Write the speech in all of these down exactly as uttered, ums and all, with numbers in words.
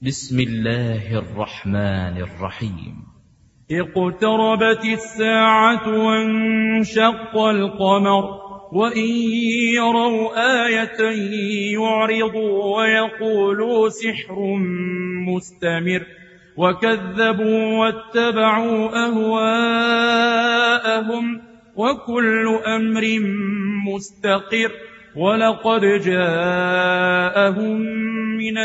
بسم الله الرحمن الرحيم. اقتربت الساعة وانشق القمر وإن يروا آية يعرضوا ويقولوا سحر مستمر وكذبوا واتبعوا أهواءهم وكل أمر مستقر ولقد جاءهم من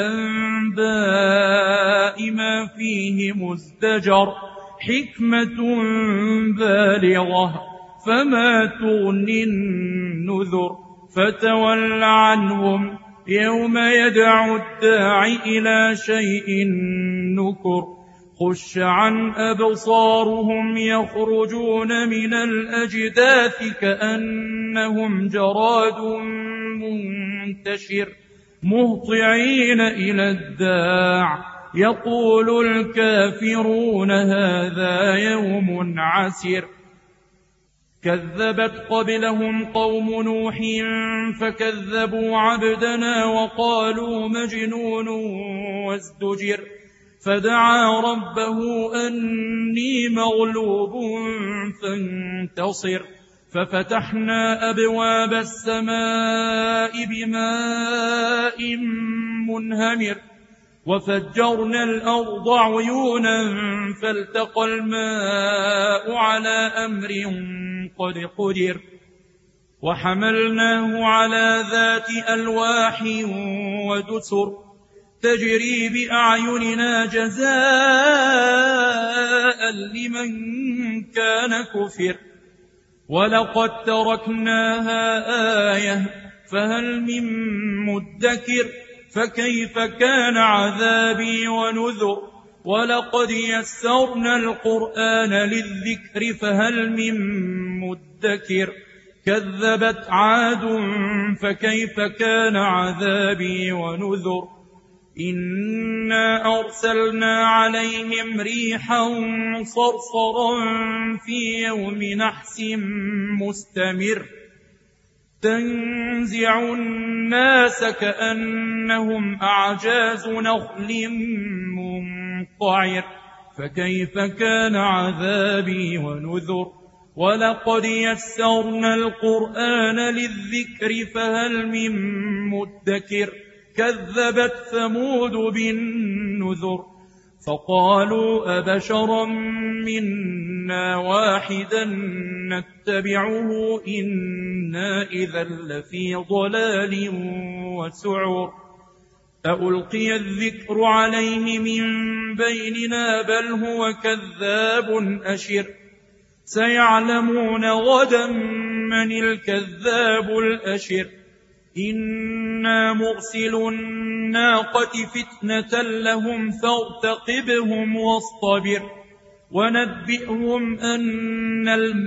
الأنباء ما فيه مزدجر حكمة بالغة فما تغني النذر فتول عنهم يوم يدعو الداعي إلى شيء نكر خش عن أبصارهم يخرجون من الأجداث كأنهم جراد منتشر مهطعين إلى الداع يقول الكافرون هذا يوم عسر كذبت قبلهم قوم نوح فكذبوا عبدنا وقالوا مجنون وازدجر فدعا ربه أني مغلوب فانتصر ففتحنا أبواب السماء بماء منهمر وفجرنا الأرض عيونا فالتقى الماء على أمر قد قدر وحملناه على ذات ألواح ودسر تجري بأعيننا جزاء لمن كان كفر ولقد تركناها آية فهل من مدكر فكيف كان عذابي ونذر ولقد يسرنا القرآن للذكر فهل من مدكر كذبت عاد فكيف كان عذابي ونذر إنا أرسلنا عليهم ريحا صرصرا في يوم نحس مستمر تنزع الناس كأنهم أعجاز نخل منقعر فكيف كان عذابي ونذر ولقد يسرنا القرآن للذكر فهل من مدكر كذبت ثمود بالنذر فقالوا أبشرا منا واحدا نتبعه إنا إذا لفي ضلال وسعر ألقي الذكر عليه من بيننا بل هو كذاب أشر سيعلمون غدا من الكذاب الأشر إنا مرسل الناقة فتنة لهم فارتقبهم واصطبر ونبئهم أن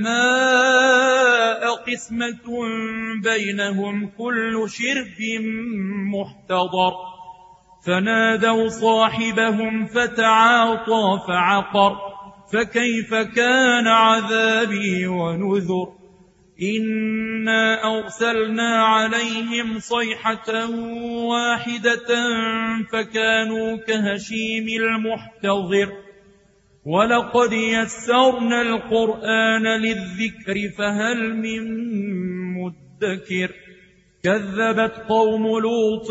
الماء قسمة بينهم كل شرب محتضر فنادوا صاحبهم فتعاطى فعقر فكيف كان عذابي ونذر إنا أرسلنا عليهم صيحة واحدة فكانوا كهشيم المحتضر ولقد يسرنا القرآن للذكر فهل من مدكر كذبت قوم لوط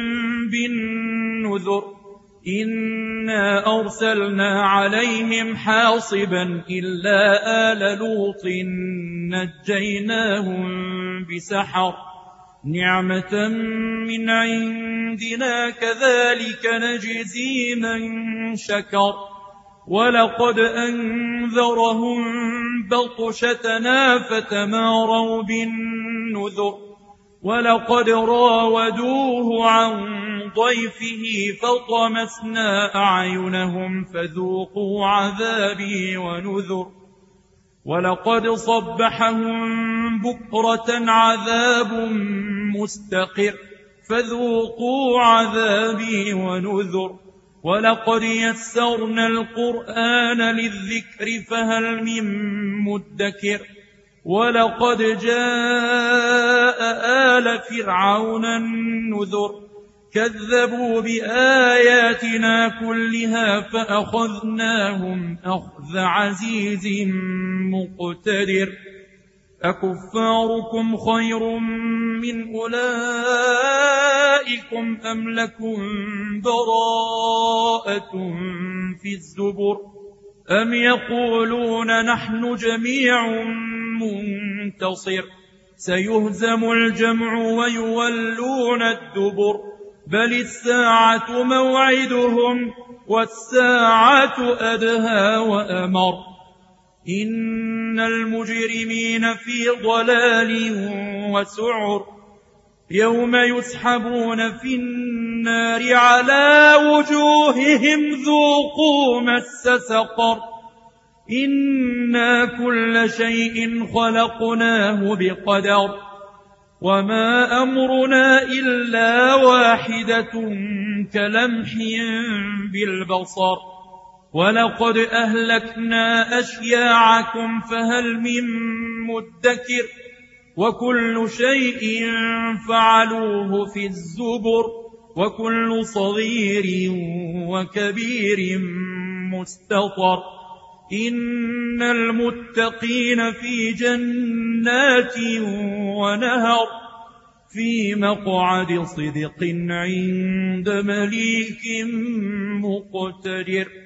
بالنذر إنا أرسلنا عليهم حاصبا إلا آل لوط نجيناهم بسحر نعمة من عندنا كذلك نجزي من شكر ولقد أنذرهم بطشتنا فتماروا بالنذر ولقد راودوه عن ضيفه فطمسنا أعينهم فذوقوا عذابي ونذر ولقد صبحهم بكرة عذاب مستقر فذوقوا عذابي ونذر ولقد يسرنا القرآن للذكر فهل من مدكر ولقد جاء آل فرعون النذر كذبوا بآياتنا كلها فأخذناهم أخذ عزيز مقتدر أكفاركم خير من أولئكم أم لكم براءة في الزبر أم يقولون نحن جميع منتصر سيهزم الجمع ويولون الدبر بل الساعة موعدهم والساعة أدهى وأمر إن المجرمين في ضلال وسعر يوم يسحبون في النار على وجوههم ذوقوا مس سقر إنا كل شيء خلقناه بقدر وما أمرنا إلا واحدة كلمح بالبصر ولقد أهلكنا أشياعكم فهل من مدكر وكل شيء فعلوه في الزبر وكل صغير وكبير مستطر إن المتقين في جنات ونهر في مقعد صدق عند مليك مقتدر